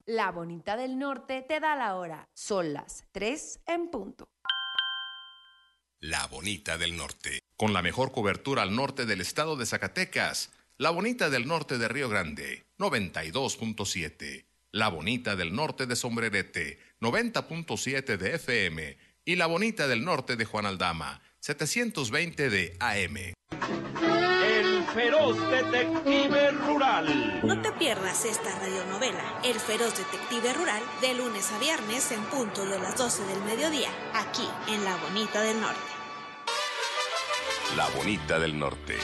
La Bonita del Norte te da la hora. Son las 3 en punto. La Bonita del Norte. Con la mejor cobertura al norte del estado de Zacatecas. La Bonita del Norte de Río Grande, 92.7. La Bonita del Norte de Sombrerete, 90.7 de FM. Y La Bonita del Norte de Juan Aldama, 720 de AM. El feroz detective rural. No te pierdas esta radionovela, El feroz detective rural, de lunes a viernes en punto de las 12 del mediodía, aquí en La Bonita del Norte. La Bonita del Norte.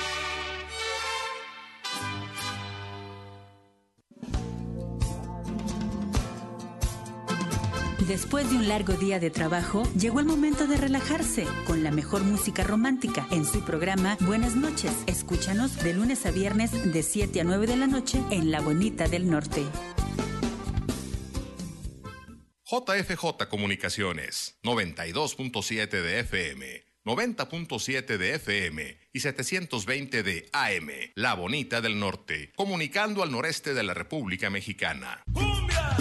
Después de un largo día de trabajo, llegó el momento de relajarse con la mejor música romántica en su programa Buenas noches. Escúchanos de lunes a viernes de 7 a 9 de la noche en La Bonita del Norte. JFJ Comunicaciones, 92.7 de FM, 90.7 de FM y 720 de AM. La Bonita del Norte, comunicando al noreste de la República Mexicana. ¡Cumbia!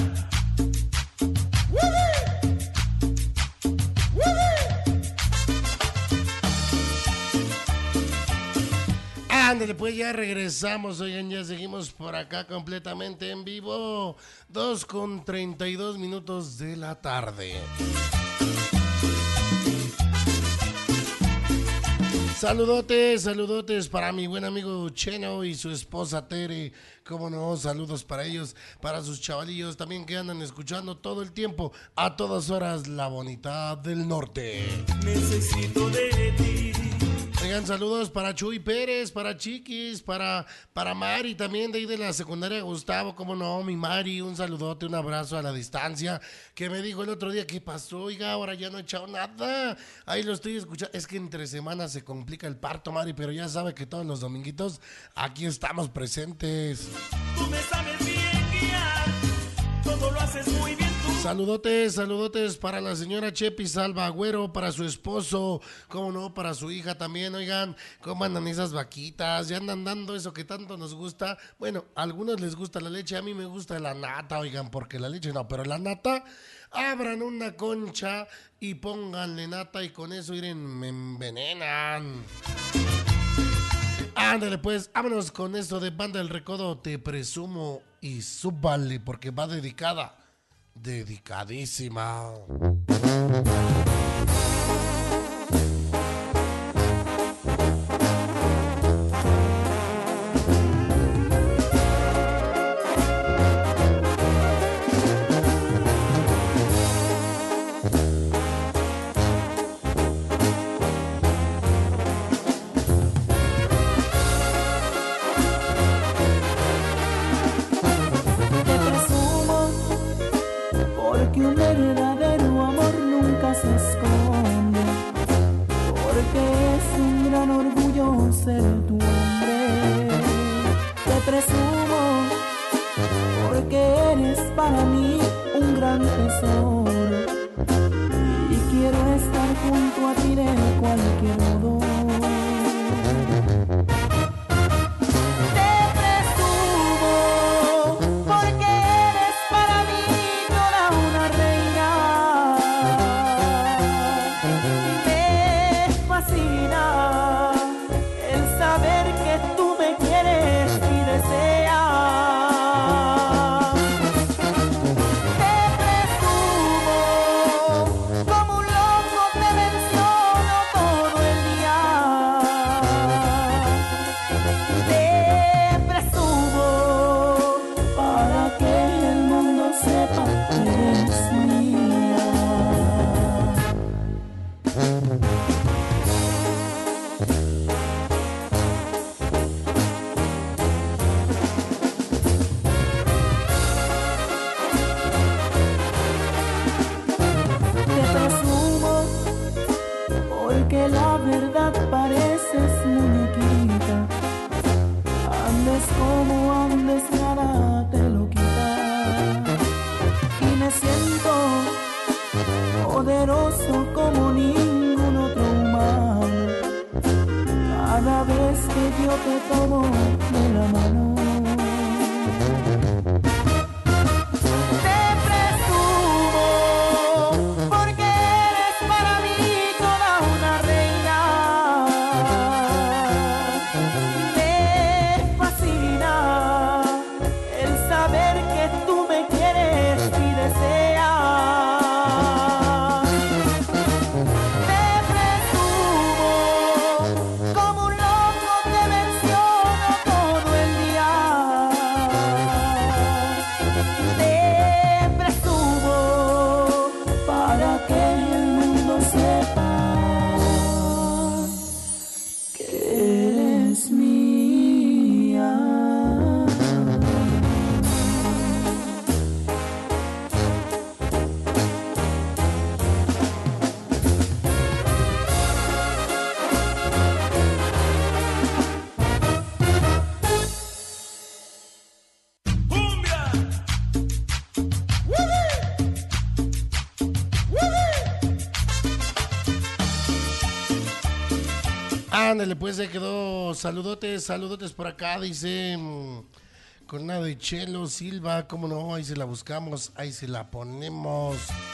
Ándale, pues ya regresamos, oigan, ya seguimos por acá completamente en vivo, 2:32 de la tarde. Saludotes para mi buen amigo Cheno y su esposa Tere, cómo no, saludos para ellos, para sus chavalillos también que andan escuchando todo el tiempo, a todas horas, La Bonita del Norte. Necesito de ti. Oigan, saludos para Chuy Pérez, para Chiquis, para Mari también de ahí de la secundaria Gustavo, cómo no, mi Mari, un saludote, un abrazo a la distancia, que me dijo el otro día, ¿qué pasó? Oiga, ahora ya no he echado nada, ahí lo estoy escuchando, es que entre semanas se complica el parto, Mari, pero ya sabe que todos los dominguitos aquí estamos presentes. Tú me sabes bien guiar, todo lo haces muy bien. Saludotes para la señora Chepi Salva Agüero, para su esposo, cómo no, para su hija también, oigan, cómo andan esas vaquitas, ya andan dando eso que tanto nos gusta. Bueno, a algunos les gusta la leche, a mí me gusta la nata, oigan, porque la leche no, pero la nata, abran una concha y pónganle nata y con eso me envenenan. Ándale pues, vámonos con esto de Banda del Recodo, Te Presumo y súbale, porque va dedicadísima. Un verdadero amor nunca se esconde, porque es un gran orgullo ser tu hombre. Te presumo porque eres para mí un gran tesoro y quiero estar junto a ti de cualquier modo. Como ningún otro humano, cada vez que yo te tomo de la mano. Te Ándale, pues se quedó. Saludotes por acá, dice. Con una de Chelo Silva, cómo no, ahí se la buscamos, ahí se la ponemos.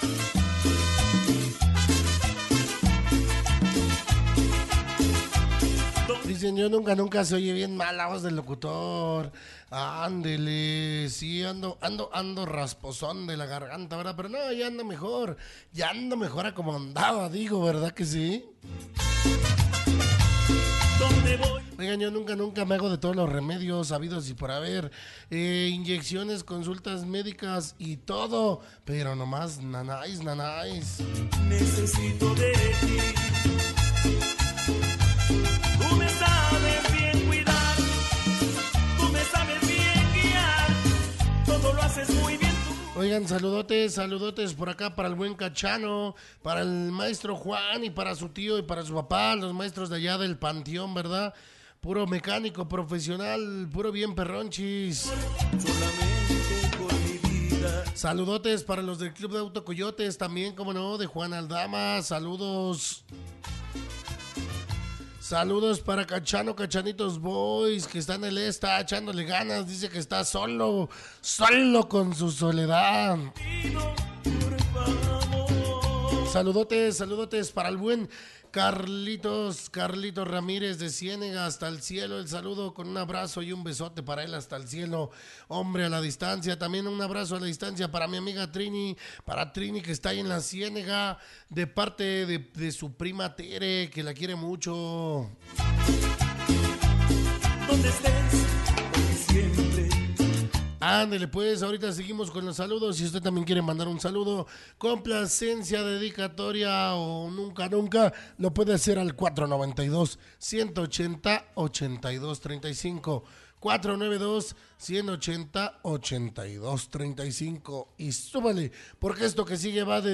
Dicen, yo nunca se oye bien mal la voz del locutor. Ándele, sí, ando rasposón de la garganta, ¿verdad? Pero no, ya ando mejor a como andaba, digo, ¿verdad que sí? ¿Dónde voy? Oigan, yo nunca me hago de todos los remedios habidos y por haber, inyecciones, consultas médicas y todo, pero nomás nanáis. Necesito de ti. Tú me sabes bien cuidar, tú me sabes bien guiar, todo lo haces muy bien tú. Oigan, saludotes por acá para el buen Cachano, para el maestro Juan y para su tío y para su papá, los maestros de allá del Panteón, ¿verdad? Puro mecánico profesional, puro bien perronchis. Solamente con mi vida. Saludotes para los del Club de Auto Coyotes también, como no, de Juan Aldama, saludos. Saludos para Cachanitos Boys, que está en el está echándole ganas, dice que está solo con su soledad. Saludotes para el buen Carlitos Ramírez de Ciénega hasta el cielo, el saludo con un abrazo y un besote para él hasta el cielo, hombre a la distancia, también un abrazo a la distancia para mi amiga Trini, que está ahí en la Ciénega, de parte de su prima Tere, que la quiere mucho. Donde estés, siempre. Ándele pues, ahorita seguimos con los saludos. Si usted también quiere mandar un saludo, complacencia, dedicatoria o nunca, lo puede hacer al 492-180-8235. 492-180-8235. Y súbale, porque esto que sigue va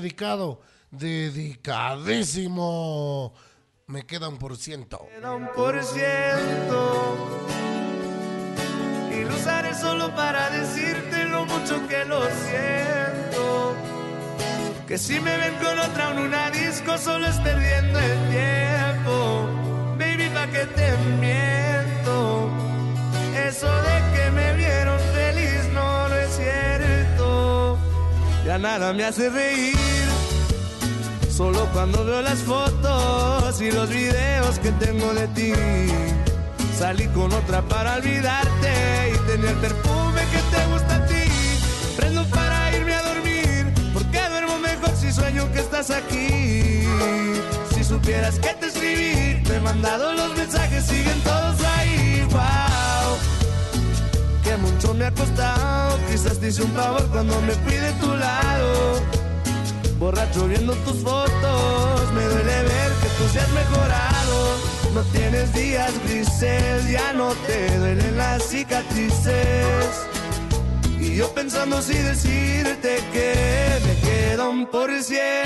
dedicadísimo. Me queda 1%. Queda 1%. Y lo usaré solo para decirte lo mucho que lo siento. Que si me ven con otra en una disco solo es perdiendo el tiempo. Baby, ¿pa' qué te miento? Eso de que me vieron feliz no es cierto. Ya nada me hace reír. Solo cuando veo las fotos y los videos que tengo de ti. Salí con otra para olvidarte y tenía el perfume que te gusta a ti. Prendo para irme a dormir, porque duermo mejor si sueño que estás aquí. Si supieras que te escribí, te he mandado los mensajes, siguen todos ahí. Wow, que mucho me ha costado. Quizás te hice un favor cuando me fui de tu lado. Borracho viendo tus fotos, me duele ver que tú seas mejorado. No tienes días grises, ya no te duelen las cicatrices. Y yo pensando si decirte que me queda 1%.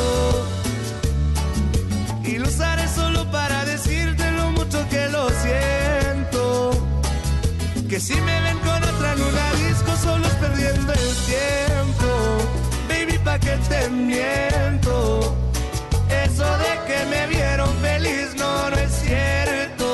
Y lo usaré solo para decirte lo mucho que lo siento. Que si me ven con otra en una disco solo es perdiendo el tiempo. Baby, ¿pa' qué te miento? Eso de que me vieron feliz no es cierto.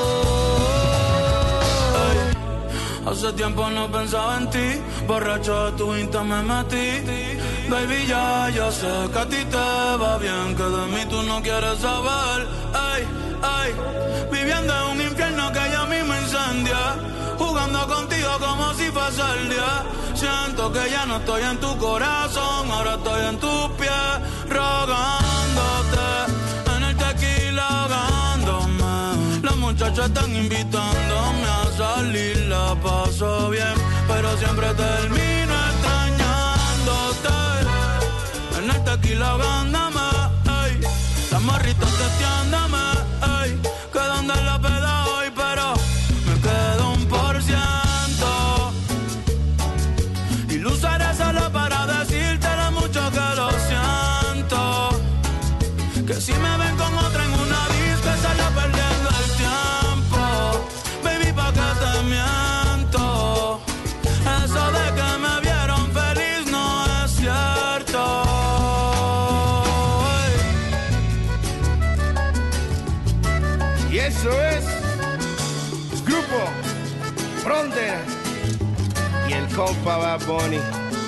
Ay, hace tiempo no pensaba en ti, borracho de tu Insta me metí. Baby, ya sé que a ti te va bien, que de mí tú no quieres saber. Ay, viviendo en un infierno que ya mismo incendia, jugando contigo como si fuese el día. Siento que ya no estoy en tu corazón, ahora estoy en tus pies, rogándote, en el tequila ahogándome. Las muchachas están invitándome a salir, la paso bien, pero siempre termino extrañándote. En el tequila ahogándome, ey, las morritas testeándome, ey, que donde la peda hoy, pero me quedo 1%. Y lo usaré solo para decirte lo mucho que lo siento. Que si me ven con otra en una disco solo perdiendo el tiempo. Baby, ¿pa' qué te miento? Eso de que me vieron feliz no es cierto. Frontera y el compa Bad Bunny.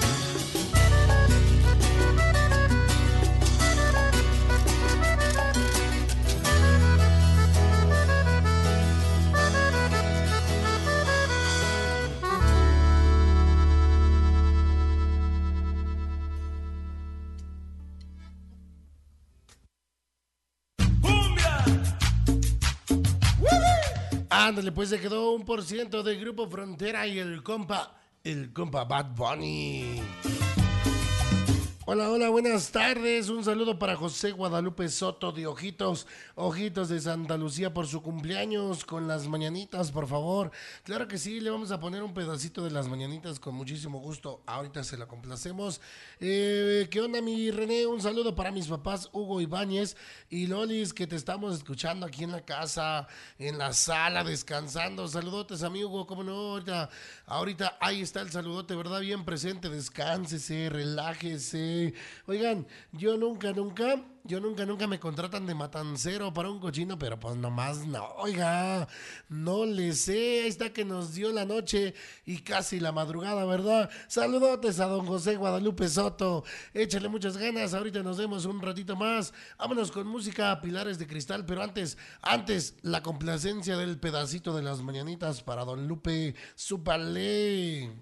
Ándale, pues se quedó 1% del Grupo Frontera y el compa Bad Bunny. Hola, hola, buenas tardes. Un saludo para José Guadalupe Soto de Ojitos de Santa Lucía por su cumpleaños con las mañanitas, por favor. Claro que sí, le vamos a poner un pedacito de las mañanitas con muchísimo gusto. Ahorita se la complacemos. ¿Qué onda, mi René? Un saludo para mis papás Hugo Ibáñez y Lolis, que te estamos escuchando aquí en la casa, en la sala, descansando. Saludotes a mi Hugo, cómo no, ahorita ahí está el saludote, ¿verdad? Bien presente, descánsese, relájese. Oigan, yo nunca me contratan de matancero para un cochino, pero pues nomás no, oiga, no le sé, ahí está que nos dio la noche y casi la madrugada, ¿verdad? Saludotes a don José Guadalupe Soto, échale muchas ganas, ahorita nos vemos un ratito más, vámonos con música Pilares de Cristal, pero antes, la complacencia del pedacito de las mañanitas para don Lupe, súpale.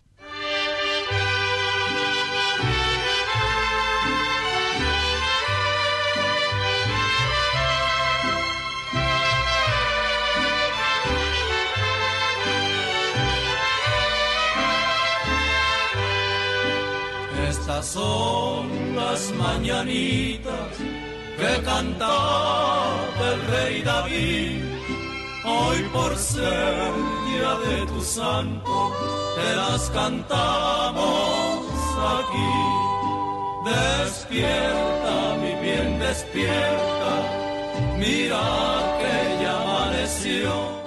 Estas son las mañanitas que cantaba el rey David. Hoy por ser día de tu santo, te las cantamos aquí. Despierta, mi bien, despierta, mira que ya amaneció.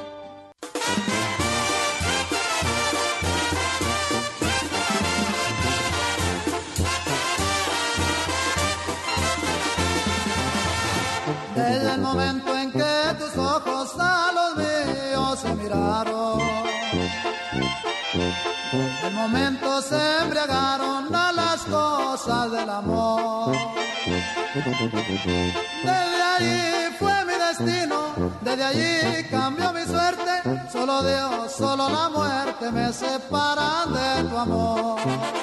Desde el momento en que tus ojos a los míos se miraron, el momento se embriagaron a las cosas del amor. Desde allí fue mi destino, desde allí cambió mi suerte. Solo Dios, solo la muerte me separan de tu amor.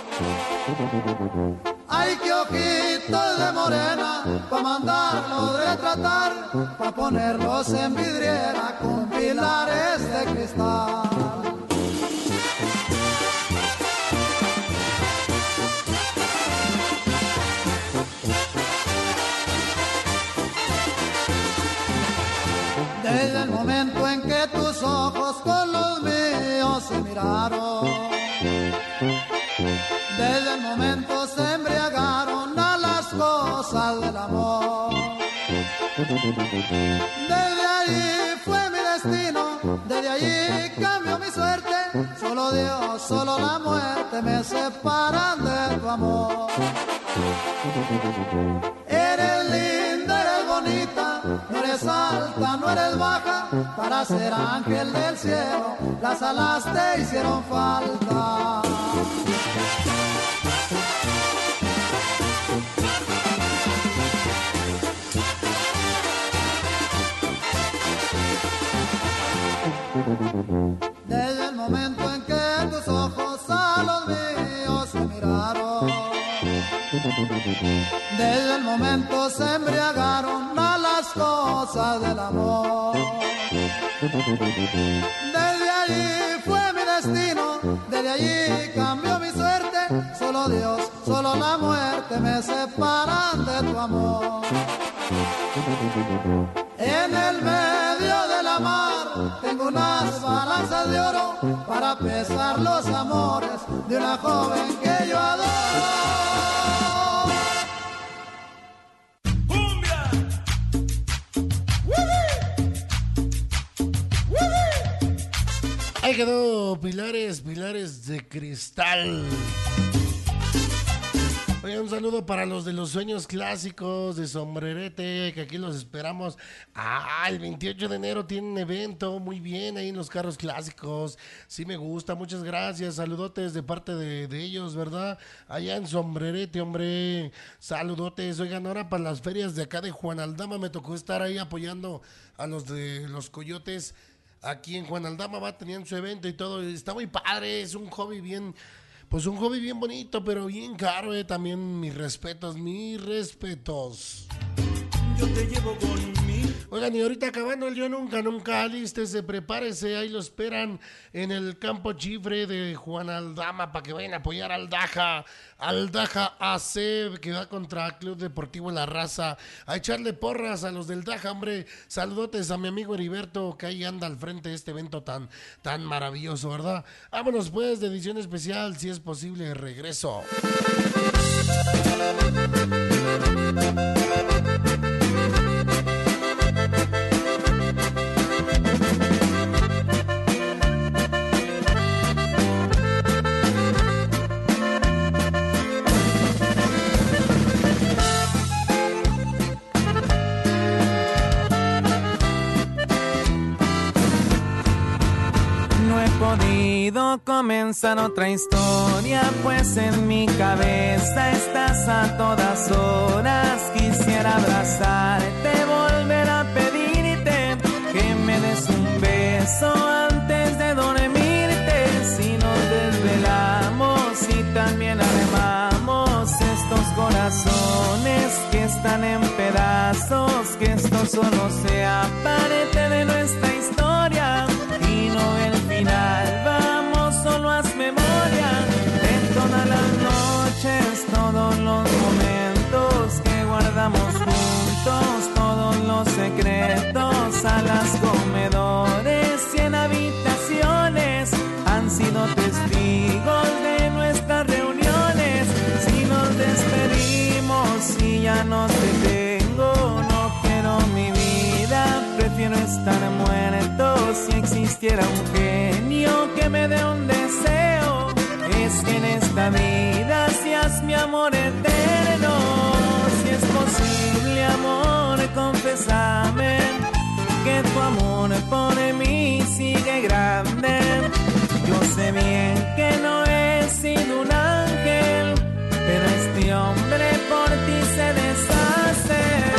Ay, qué ojitos de morena, pa' mandarlos retratar, pa' ponerlos en vidriera con pilares de cristal. Desde el momento en que tus ojos con los míos se miraron, desde el momento se embriagaron a las cosas del amor. Desde allí fue mi destino, desde allí cambió mi suerte. Solo Dios, solo la muerte me separan de tu amor. Eres linda, eres bonita, no eres alta, no eres baja. Para ser ángel del cielo, las alas te hicieron falta. Desde el momento en que tus ojos a los míos se miraron, desde el momento se embriagaron a las cosas del amor. Desde allí fue mi destino, desde allí cambió mi suerte. Solo Dios, solo la muerte me separan de tu amor. En el medio de la mar tengo unas balanzas de oro para pesar los amores de una joven que yo adoro. ¡Cumbia! Ahí quedó Pilares de Cristal. Oye, Un saludo para los de los sueños clásicos de Sombrerete, que aquí los esperamos. El 28 de enero tienen evento, muy bien, ahí en los carros clásicos. Sí me gusta, muchas gracias. Saludotes de parte de ellos, ¿verdad? Allá en Sombrerete, hombre. Saludotes. Oigan, ahora para las ferias de acá de Juan Aldama me tocó estar ahí apoyando a los de los Coyotes. Aquí en Juan Aldama tenían su evento y todo. Está muy padre, es un hobby bien... Pues un hobby bien bonito, pero bien caro, también mis respetos. Yo te llevo conmigo. Oigan, y ahorita acabando el Yo Nunca, alístese, prepárese, ahí lo esperan en el campo Chifre de Juan Aldama para que vayan a apoyar al Daja AC, que va contra Club Deportivo La Raza, a echarle porras a los del Daja, hombre. Saludotes a mi amigo Heriberto, que ahí anda al frente de este evento tan maravilloso, ¿verdad? Vámonos pues, de edición especial, si es posible, regreso. Podido comenzar otra historia, pues en mi cabeza estás a todas horas. Quisiera abrazarte, volver a pedirte que me des un beso antes de dormirte. Si nos desvelamos y también armamos estos corazones que están en pedazos, que esto solo sea parte de nuestra historia y no el final. Vamos, solo haz memoria de todas las noches, todos los momentos que guardamos juntos, todos los secretos, salas, comedores y en habitaciones han sido testigos de nuestras reuniones. Si nos despedimos y ya no te tengo, no quiero mi vida, prefiero estar muerto. Si existiera un genio que me dé un deseo, es que en esta vida seas mi amor eterno. Si es posible, amor, confésame que tu amor por mí sigue grande. Yo sé bien que no he sido un ángel, pero este hombre por ti se deshace.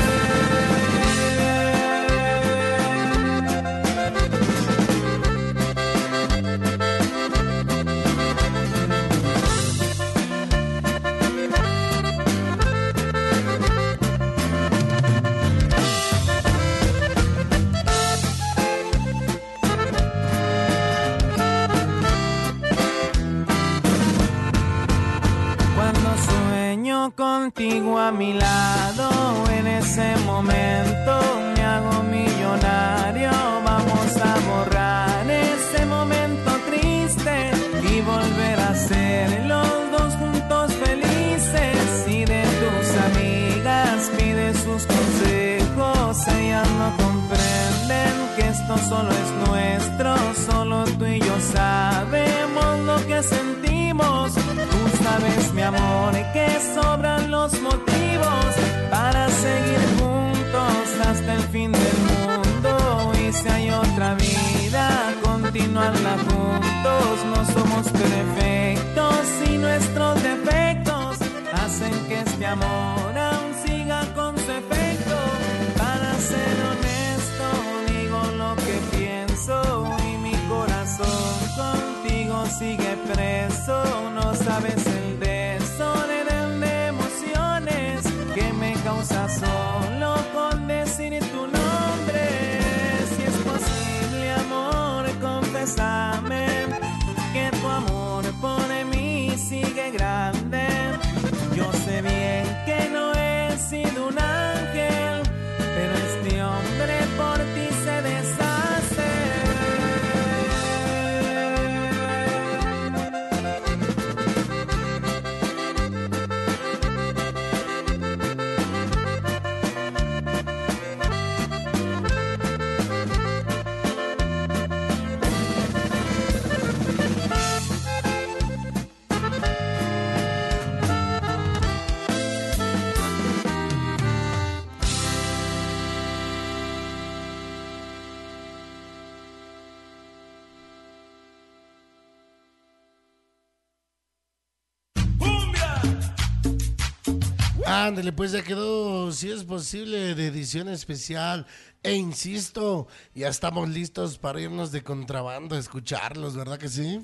Contigo a mi lado, en ese momento me hago millonario. Vamos a borrar ese momento triste y volver a ser los dos juntos felices. Y de tus amigas pide sus consejos, ellas no comprenden que esto solo es nuestro, solo tú y yo sabemos lo que sentimos. Tú sabes, mi amor, que sobran los motivos para seguir juntos hasta el fin del mundo. Y si hay otra vida, continuarla juntos. No somos perfectos y nuestros defectos hacen que este amor aún siga con su efecto. Para ser honesto, digo lo que pienso y mi corazón contigo sigue preso. No sabes el desorden de emociones que me causa solo con decir tu nombre. Si es posible, amor, confésame que tu amor por mí sigue grande. Yo sé bien que no he sido un ángel, pero este hombre por ti se deshace. Ándale, pues ya quedó, si es posible, de edición especial. E insisto, ya estamos listos para irnos de contrabando a escucharlos, ¿verdad que sí?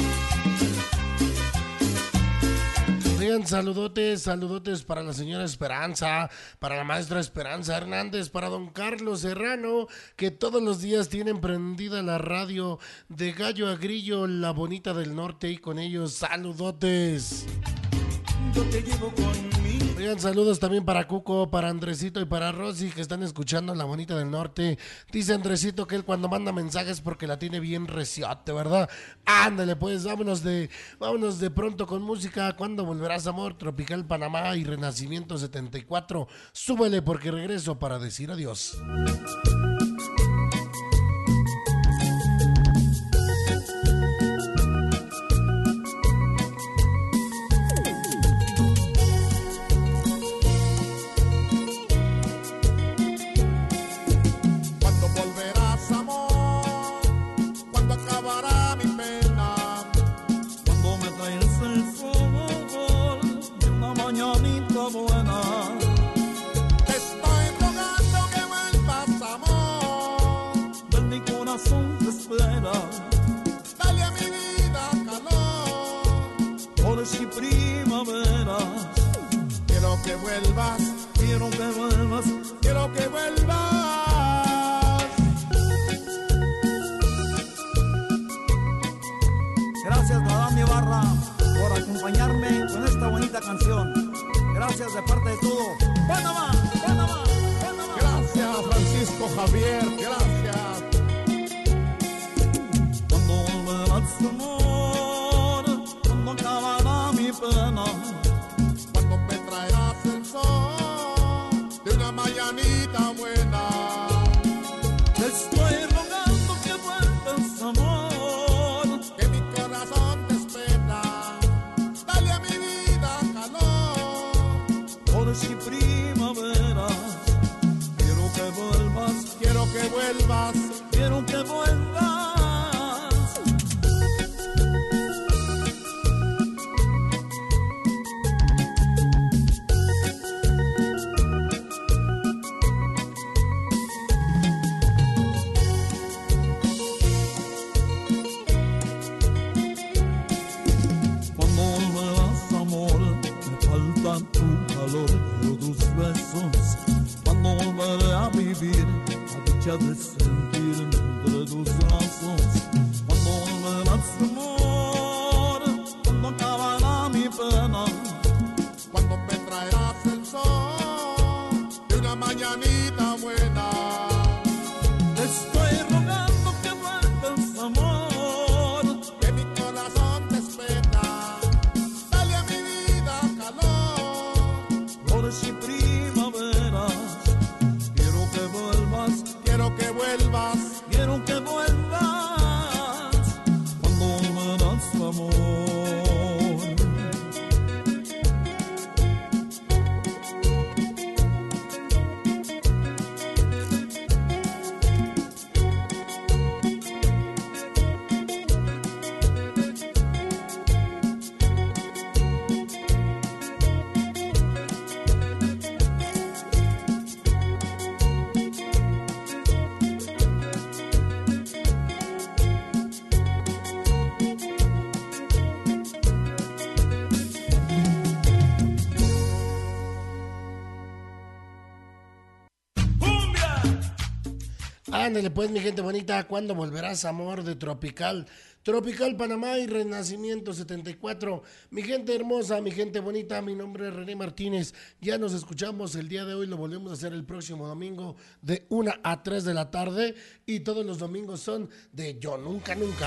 Oigan, saludotes para la señora Esperanza, para la maestra Esperanza Hernández, para don Carlos Serrano, que todos los días tienen prendida la radio de Gallo a Grillo, La Bonita del Norte, y con ellos saludotes. Yo te llevo conmigo. Oigan, saludos también para Cuco, para Andresito y para Rosy, que están escuchando La Bonita del Norte. Dice Andresito que él cuando manda mensajes porque la tiene bien reciote, ¿verdad? Ándale, pues, vámonos de pronto con música. ¿Cuándo volverás, amor? Tropical Panamá y Renacimiento 74. Súbele porque regreso para decir adiós. Dale a mi vida calor, flores y primaveras. Quiero que vuelvas, quiero que vuelvas, quiero que vuelvas. Gracias, Madame Ibarra, por acompañarme con esta bonita canción. Gracias de parte de todo. ¡Panamá! ¡Panamá! ¡Panamá! Gracias, Francisco Javier, gracias. Amor, cuando acabará mi pena, cuando me traerás el sol de una mañanita buena. te estoy rogando que vuelvas, amor, que mi corazón te espera. Dale a mi vida calor, flores y primaveras. Quiero que vuelvas, quiero que vuelvas, quiero que vuelvas. De sentir entre tus brazos cuando volverás, amor, cuando acabará mi pena, cuando me traerás el sol de una mañanita buena. Te estoy rogando que vuelvas, amor, que mi corazón te espera. Dale a mi vida calor, flores y primaveras. Quiero que vuelvas, quiero que vuelvas, cuando volverás, amor. Ándale pues, mi gente bonita, ¿cuándo volverás, amor? De Tropical Panamá y Renacimiento 74. Mi gente hermosa, mi gente bonita, mi nombre es René Martínez. Ya nos escuchamos el día de hoy, lo volvemos a hacer el próximo domingo de 1 a 3 de la tarde. Y todos los domingos son de Yo Nunca Nunca.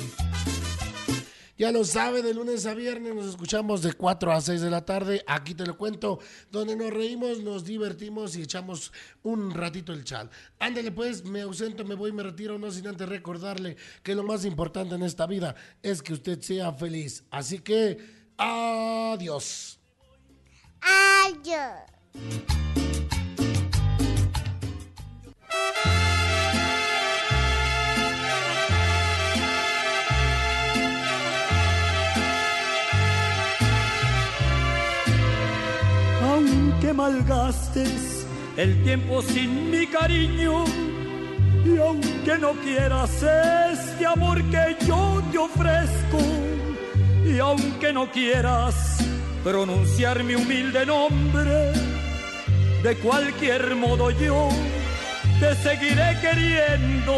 Ya lo sabe, de lunes a viernes nos escuchamos de 4 a 6 de la tarde. Aquí te lo cuento, donde nos reímos, nos divertimos y echamos un ratito el chal. Ándale pues, me ausento, me voy, me retiro, no sin antes recordarle que lo más importante en esta vida es que usted sea feliz. Así que, adiós. Adiós. Aunque que malgastes el tiempo sin mi cariño. Y aunque no quieras este amor que yo te ofrezco, y aunque no quieras pronunciar mi humilde nombre, de cualquier modo yo te seguiré queriendo.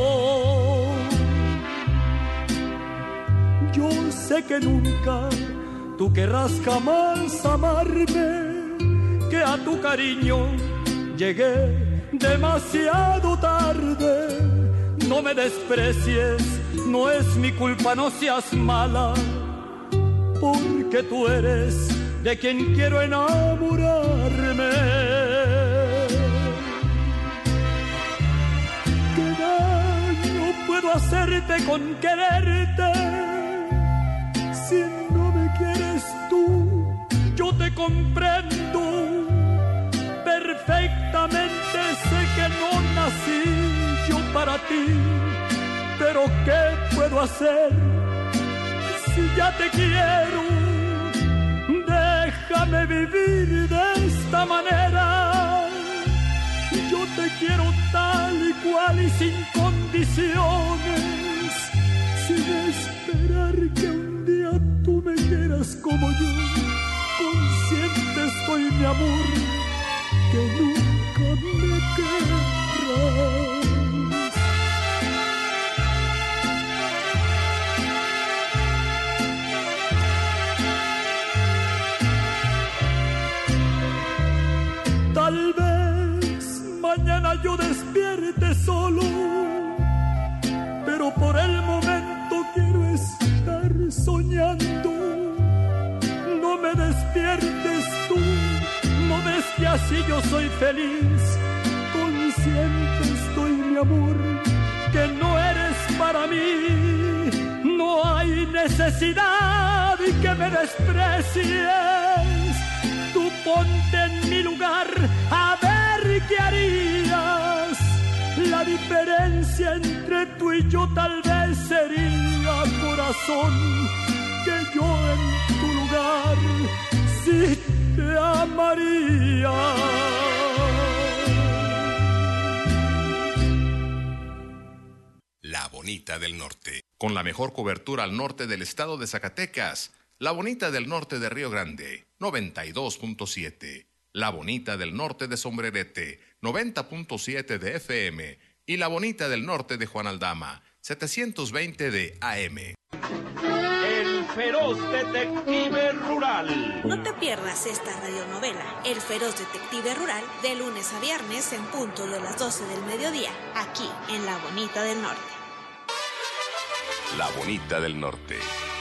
Yo sé que nunca tú querrás jamás amarme, que a tu cariño llegué demasiado tarde. No me desprecies, no es mi culpa, no seas mala, porque tú eres de quien quiero enamorarme. ¿Qué daño puedo hacerte con quererte? Si no me quieres tú, yo te comprendo. Perfectamente sé que no nací yo para ti, pero ¿qué puedo hacer si ya te quiero? Déjame vivir de esta manera. Yo te quiero tal y cual y sin condiciones, sin esperar que un día tú me quieras como yo. Consciente estoy, mi amor, que nunca me querrás. Tal vez mañana yo despierte solo, pero por el momento quiero estar soñando. No me despiertes tú, no ves que así yo soy feliz. Consciente estoy, mi amor, que no eres para mí. No hay necesidad de que me desprecies. Tú ponte en mi lugar a ver qué harías. La diferencia entre tú y yo tal vez sería, corazón, que yo en tu lugar sí te amaría. La Bonita del Norte, con la mejor cobertura al norte del estado de Zacatecas. La Bonita del Norte de Río Grande, 92.7. La Bonita del Norte de Sombrerete, 90.7 de FM. Y La Bonita del Norte de Juan Aldama, 720 de AM. El Feroz Detective Rural. No te pierdas esta radionovela, El Feroz Detective Rural, de lunes a viernes en punto de las 12 del mediodía, aquí en La Bonita del Norte. La Bonita del Norte.